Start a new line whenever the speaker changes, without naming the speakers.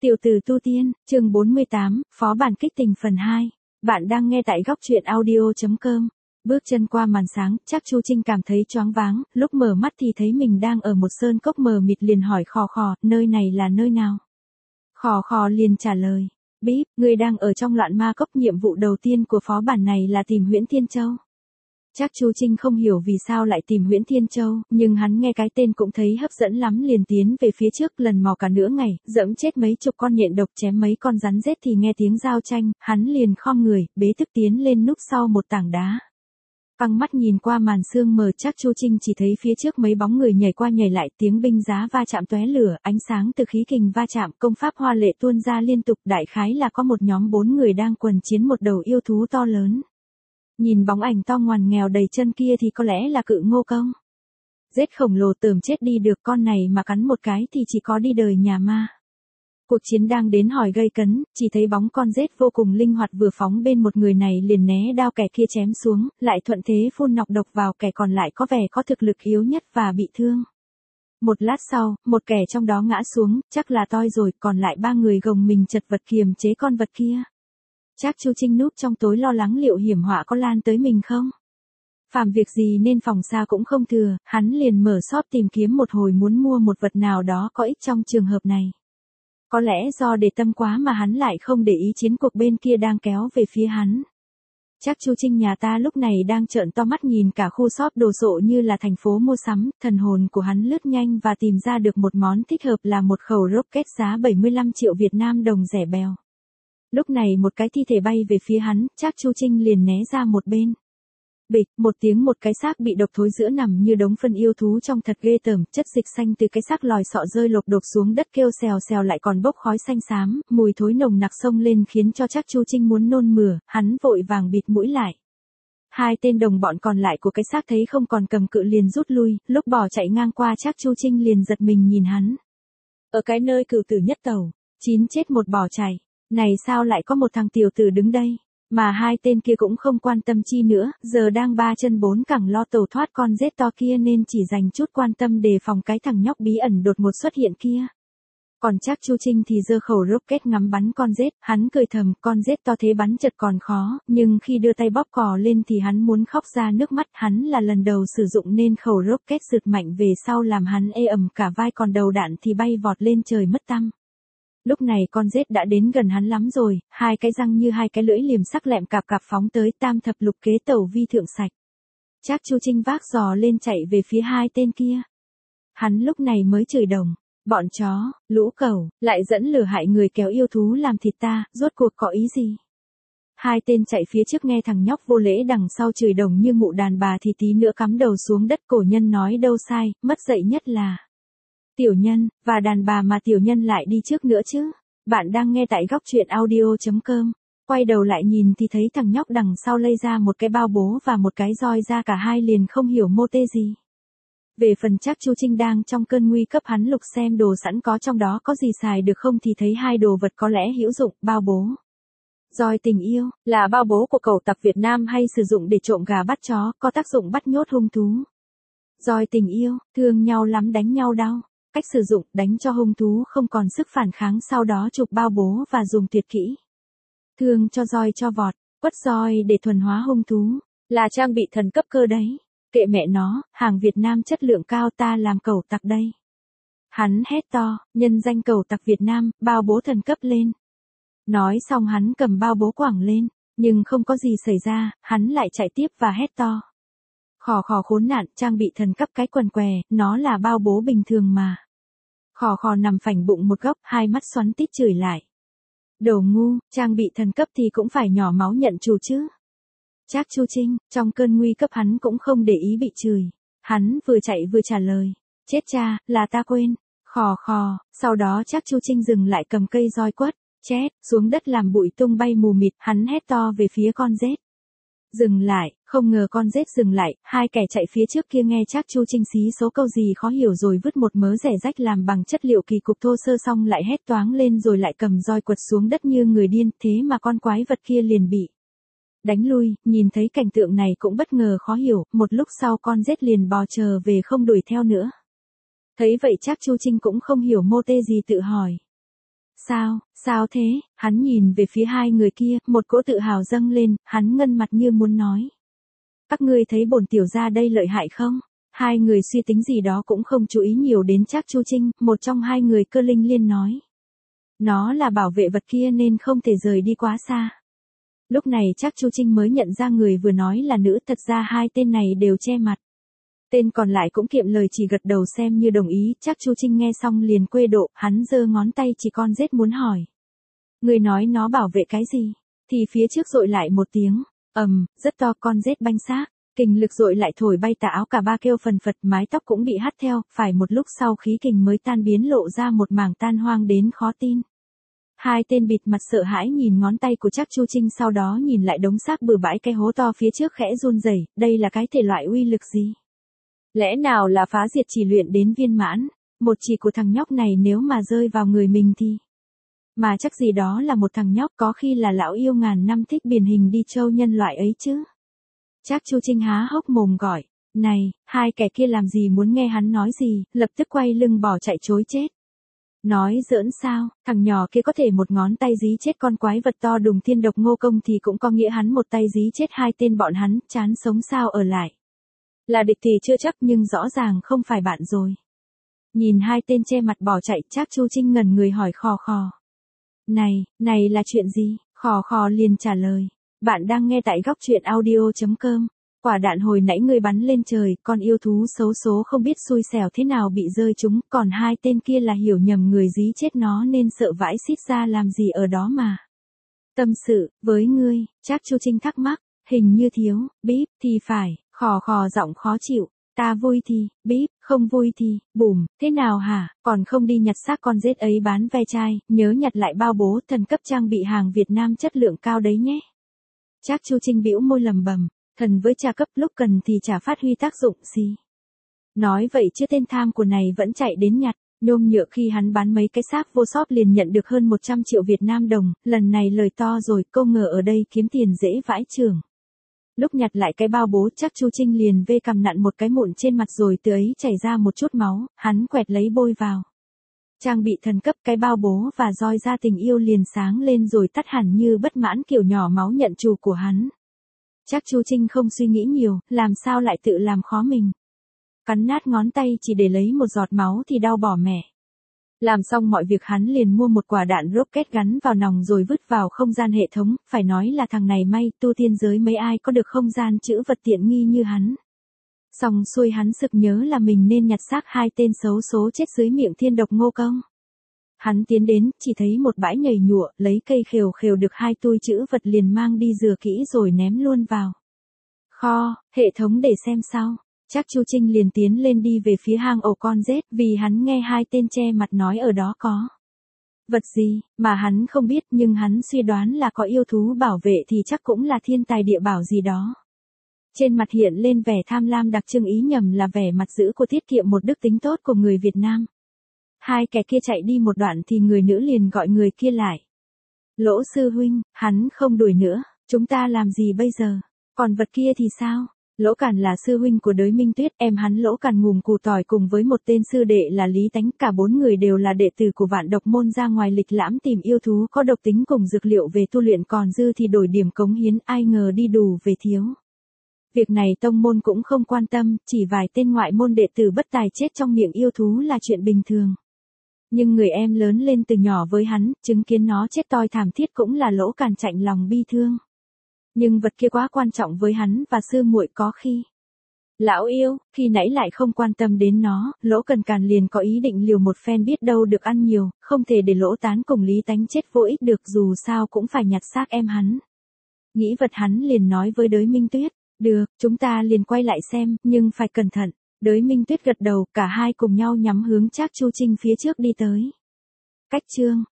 Tiểu tử tu tiên, chương 48, phó bản kích tình phần 2. Bạn đang nghe tại góc truyện audio.com. Bước chân qua màn sáng, chắc Chu Trinh cảm thấy choáng váng, lúc mở mắt thì thấy mình đang ở một sơn cốc mờ mịt liền hỏi khò khò, nơi này là nơi nào? Khò khò liền trả lời, bíp, người đang ở trong loạn ma cốc, nhiệm vụ đầu tiên của phó bản này là tìm Huyễn Thiên Châu. Chắc Chu Trinh không hiểu vì sao lại tìm Huyễn Thiên Châu, nhưng hắn nghe cái tên cũng thấy hấp dẫn lắm liền tiến về phía trước lần mò cả nửa ngày, dẫm chết mấy chục con nhện độc chém mấy con rắn rết thì nghe tiếng giao tranh, hắn liền khom người, bế tức tiến lên núp sau một tảng đá. Căng mắt nhìn qua màn sương mờ, chắc Chu Trinh chỉ thấy phía trước mấy bóng người nhảy qua nhảy lại, tiếng binh giá va chạm tóe lửa, ánh sáng từ khí kình va chạm, công pháp hoa lệ tuôn ra liên tục, đại khái là có một nhóm 4 người đang quần chiến một đầu yêu thú to lớn. Nhìn bóng ảnh to ngoằn nghèo đầy chân kia thì có lẽ là Cự Ngô Công. Rết khổng lồ tởm chết đi được, con này mà cắn một cái thì chỉ có đi đời nhà ma. Cuộc chiến đang đến hỏi gây cấn, chỉ thấy bóng con rết vô cùng linh hoạt vừa phóng bên một người này liền né đao kẻ kia chém xuống, lại thuận thế phun nọc độc vào kẻ còn lại có vẻ có thực lực yếu nhất và bị thương. Một lát sau, một kẻ trong đó ngã xuống, chắc là toi rồi, còn lại 3 người gồng mình chật vật kiềm chế con vật kia. Chắc Chu Trinh núp trong tối lo lắng liệu hiểm họa có lan tới mình không? Phàm việc gì nên phòng xa cũng không thừa, hắn liền mở shop tìm kiếm một hồi muốn mua một vật nào đó có ích trong trường hợp này. Có lẽ do để tâm quá mà hắn lại không để ý chiến cuộc bên kia đang kéo về phía hắn. Chắc Chu Trinh nhà ta lúc này đang trợn to mắt nhìn cả khu shop đồ sộ như là thành phố mua sắm, thần hồn của hắn lướt nhanh và tìm ra được một món thích hợp là một khẩu rocket giá 75 triệu Việt Nam đồng rẻ bèo. Lúc này một cái thi thể bay về phía hắn, chắc Chu Trinh liền né ra một bên. Bịch, một tiếng, một cái xác bị độc thối giữa nằm như đống phân yêu thú trong thật ghê tởm, chất dịch xanh từ cái xác lòi xọ rơi lộp đột xuống đất kêu xèo xèo lại còn bốc khói xanh xám, mùi thối nồng nặc xông lên khiến cho chắc Chu Trinh muốn nôn mửa, hắn vội vàng bịt mũi lại. 2 tên đồng bọn còn lại của cái xác thấy không còn cầm cự liền rút lui, lúc bỏ chạy ngang qua chắc Chu Trinh liền giật mình nhìn hắn. Ở cái nơi cửu tử nhất tẩu, 9 chết một bỏ chạy. Này sao lại có một thằng tiểu tử đứng đây, mà 2 tên kia cũng không quan tâm chi nữa, giờ đang 3 chân 4 cẳng lo tẩu thoát con rết to kia nên chỉ dành chút quan tâm đề phòng cái thằng nhóc bí ẩn đột ngột xuất hiện kia. Còn chắc Chu Trinh thì giơ khẩu rocket ngắm bắn con rết, hắn cười thầm, con rết to thế bắn chật còn khó, nhưng khi đưa tay bóp cò lên thì hắn muốn khóc ra nước mắt, hắn là lần đầu sử dụng nên khẩu rocket rực mạnh về sau làm hắn ê ẩm cả vai, còn đầu đạn thì bay vọt lên trời mất tăm. Lúc này con rết đã đến gần hắn lắm rồi, 2 cái răng như 2 cái lưỡi liềm sắc lẹm cạp cạp phóng tới, tam thập lục kế tẩu vi thượng sạch. Chắc Chu Trinh vác giò lên chạy về phía 2 tên kia. Hắn lúc này mới chửi đồng, bọn chó, lũ cẩu, lại dẫn lửa hại người kéo yêu thú làm thịt ta, rốt cuộc có ý gì? 2 tên chạy phía trước nghe thằng nhóc vô lễ đằng sau chửi đồng như mụ đàn bà thì tí nữa cắm đầu xuống đất. Cổ nhân nói đâu sai, mất dạy nhất là tiểu nhân, và đàn bà mà tiểu nhân lại đi trước nữa chứ. Bạn đang nghe tại góc truyện audio.com. Quay đầu lại nhìn thì thấy thằng nhóc đằng sau lây ra một cái bao bố và một cái roi ra, cả hai liền không hiểu mô tê gì. Về phần chắc Chu Trinh đang trong cơn nguy cấp, hắn lục xem đồ sẵn có trong đó có gì xài được không thì thấy 2 đồ vật có lẽ hữu dụng, bao bố. Roi tình yêu, là bao bố của cẩu tặc Việt Nam hay sử dụng để trộm gà bắt chó, có tác dụng bắt nhốt hung thú. Roi tình yêu, thương nhau lắm đánh nhau đau. Cách sử dụng, đánh cho hung thú không còn sức phản kháng, sau đó chụp bao bố và dùng tuyệt kỹ. Thương cho roi cho vọt, quất roi để thuần hóa hung thú, là trang bị thần cấp cơ đấy. Kệ mẹ nó, hàng Việt Nam chất lượng cao, ta làm cẩu tặc đây. Hắn hét to, nhân danh cẩu tặc Việt Nam, bao bố thần cấp lên. Nói xong hắn cầm bao bố quẳng lên, nhưng không có gì xảy ra, hắn lại chạy tiếp và hét to. Khò khò khốn nạn, trang bị thần cấp cái quần què, nó là bao bố bình thường mà. Khò khò nằm phành bụng một góc, 2 mắt xoắn tít chửi lại. Đồ ngu, trang bị thần cấp thì cũng phải nhỏ máu nhận chủ chứ. Chắc Chu Trinh, trong cơn nguy cấp hắn cũng không để ý bị chửi. Hắn vừa chạy vừa trả lời. Chết cha, là ta quên. Khò khò, sau đó chắc Chu Trinh dừng lại cầm cây roi quất, chét, xuống đất làm bụi tung bay mù mịt, hắn hét to về phía con rết. Dừng lại, không ngờ con rết dừng lại, 2 kẻ chạy phía trước kia nghe chắc Chu Trinh xí số câu gì khó hiểu rồi vứt một mớ rẻ rách làm bằng chất liệu kỳ cục thô sơ xong lại hét toáng lên rồi lại cầm roi quật xuống đất như người điên, thế mà con quái vật kia liền bị đánh lui. Nhìn thấy cảnh tượng này cũng bất ngờ khó hiểu, một lúc sau con rết liền bò chờ về không đuổi theo nữa. Thấy vậy chắc Chu Trinh cũng không hiểu mô tê gì tự hỏi. Sao thế? Hắn nhìn về phía hai người kia, một cỗ tự hào dâng lên, hắn ngân mặt như muốn nói. Các ngươi thấy bổn tiểu gia đây lợi hại không? Hai người suy tính gì đó cũng không chú ý nhiều đến Trác Chu Trinh, một trong hai người Cơ Linh Liên nói. Nó là bảo vệ vật kia nên không thể rời đi quá xa. Lúc này Trác Chu Trinh mới nhận ra người vừa nói là nữ, thật ra hai tên này đều che mặt. Tên còn lại cũng kiệm lời chỉ gật đầu xem như đồng ý, Trác Chu Trinh nghe xong liền quê độ, hắn giơ ngón tay chỉ con rết muốn hỏi. Người nói nó bảo vệ cái gì? Thì phía trước dội lại một tiếng, rất to con rết banh xác, kình lực dội lại thổi bay tà áo cả ba kêu phần phật, mái tóc cũng bị hắt theo, phải một lúc sau khí kình mới tan biến lộ ra một mảng tan hoang đến khó tin. Hai tên bịt mặt sợ hãi nhìn ngón tay của Trác Chu Trinh, sau đó nhìn lại đống xác bừa bãi cái hố to phía trước khẽ run rẩy, đây là cái thể loại uy lực gì? Lẽ nào là phá diệt chỉ luyện đến viên mãn, một chỉ của thằng nhóc này nếu mà rơi vào người mình thì... Mà chắc gì đó là một thằng nhóc, có khi là lão yêu ngàn năm thích biển hình đi châu nhân loại ấy chứ. Trác Chu Trinh há hốc mồm gọi, này, hai kẻ kia làm gì muốn nghe hắn nói gì, lập tức quay lưng bỏ chạy chối chết. Nói giỡn sao, thằng nhỏ kia có thể một ngón tay dí chết con quái vật to đùng thiên độc Ngô Công thì cũng có nghĩa hắn một tay dí chết hai tên bọn hắn, chán sống sao ở lại. Là địch thì chưa chắc nhưng rõ ràng không phải bạn rồi. Nhìn hai tên che mặt bỏ chạy, Trác Chu Trinh ngẩn người hỏi khò khò. Này là chuyện gì? Khò khò liền trả lời. Bạn đang nghe tại góc truyện audio.com. Quả đạn hồi nãy người bắn lên trời, con yêu thú xấu số không biết xui xẻo thế nào bị rơi trúng, còn hai tên kia là hiểu nhầm người dí chết nó nên sợ vãi xít ra làm gì ở đó mà. Tâm sự, với ngươi, Trác Chu Trinh thắc mắc, hình như thiếu, bíp, thì phải, khò khò giọng khó chịu. Ta vui thì, bíp, không vui thì, bùm, thế nào hả, còn không đi nhặt xác con rết ấy bán ve chai, nhớ nhặt lại bao bố thần cấp trang bị hàng Việt Nam chất lượng cao đấy nhé. Trác Chu Trinh bĩu môi lầm bầm, thần với trà cấp lúc cần thì chả phát huy tác dụng gì. Nói vậy chứ tên tham của này vẫn chạy đến nhặt, nhôm nhựa khi hắn bán mấy cái xác vô shop liền nhận được hơn 100 triệu Việt Nam đồng, lần này lời to rồi, câu ngờ ở đây kiếm tiền dễ vãi chưởng. Lúc nhặt lại cái bao bố, Trác Chu Trinh liền vê cầm nặn một cái mụn trên mặt rồi từ ấy chảy ra một chút máu, hắn quẹt lấy bôi vào. Trang bị thần cấp, cái bao bố và roi ra tình yêu liền sáng lên rồi tắt hẳn như bất mãn kiểu nhỏ máu nhận chủ của hắn. Trác Chu Trinh không suy nghĩ nhiều, làm sao lại tự làm khó mình. Cắn nát ngón tay chỉ để lấy một giọt máu thì đau bỏ mẹ. Làm xong mọi việc hắn liền mua một quả đạn rocket gắn vào nòng rồi vứt vào không gian hệ thống, phải nói là thằng này may, tu tiên giới mấy ai có được không gian trữ vật tiện nghi như hắn. Xong xuôi hắn sực nhớ là mình nên nhặt xác hai tên xấu số chết dưới miệng thiên độc Ngô Công. Hắn tiến đến, chỉ thấy một bãi nhầy nhụa, lấy cây khều khều được hai tui trữ vật liền mang đi rửa kỹ rồi ném luôn vào kho, hệ thống để xem sau. Trác Chu Trinh liền tiến lên đi về phía hang ổ con rết vì hắn nghe hai tên che mặt nói ở đó có vật gì mà hắn không biết, nhưng hắn suy đoán là có yêu thú bảo vệ thì chắc cũng là thiên tài địa bảo gì đó. Trên mặt hiện lên vẻ tham lam đặc trưng, ý nhầm là vẻ mặt dữ của tiết kiệm một đức tính tốt của người Việt Nam. Hai kẻ kia chạy đi một đoạn thì người nữ liền gọi người kia lại. Lỗ sư huynh, hắn không đuổi nữa, chúng ta làm gì bây giờ? Còn vật kia thì sao? Lỗ Càn là sư huynh của Đới Minh Tuyết, em hắn Lỗ Càn ngùm cù tỏi cùng với một tên sư đệ là Lý Tánh, cả bốn người đều là đệ tử của Vạn Độc Môn ra ngoài lịch lãm tìm yêu thú có độc tính cùng dược liệu về tu luyện, còn dư thì đổi điểm cống hiến, ai ngờ đi đủ về thiếu. Việc này tông môn cũng không quan tâm, chỉ vài tên ngoại môn đệ tử bất tài chết trong miệng yêu thú là chuyện bình thường. Nhưng người em lớn lên từ nhỏ với hắn, chứng kiến nó chết toi thảm thiết cũng là Lỗ Càn chạnh lòng bi thương. Nhưng vật kia quá quan trọng với hắn và sư muội, có khi lão yêu, khi nãy lại không quan tâm đến nó, Lỗ Càn liền có ý định liều một phen, biết đâu được ăn nhiều, không thể để Lỗ Tán cùng Lý Tánh chết vô ích được, dù sao cũng phải nhặt xác em hắn. Nghĩ vật hắn liền nói với Đới Minh Tuyết, được, chúng ta liền quay lại xem, nhưng phải cẩn thận. Đới Minh Tuyết gật đầu, cả hai cùng nhau nhắm hướng Trác Chu Trinh phía trước đi tới. Cách chương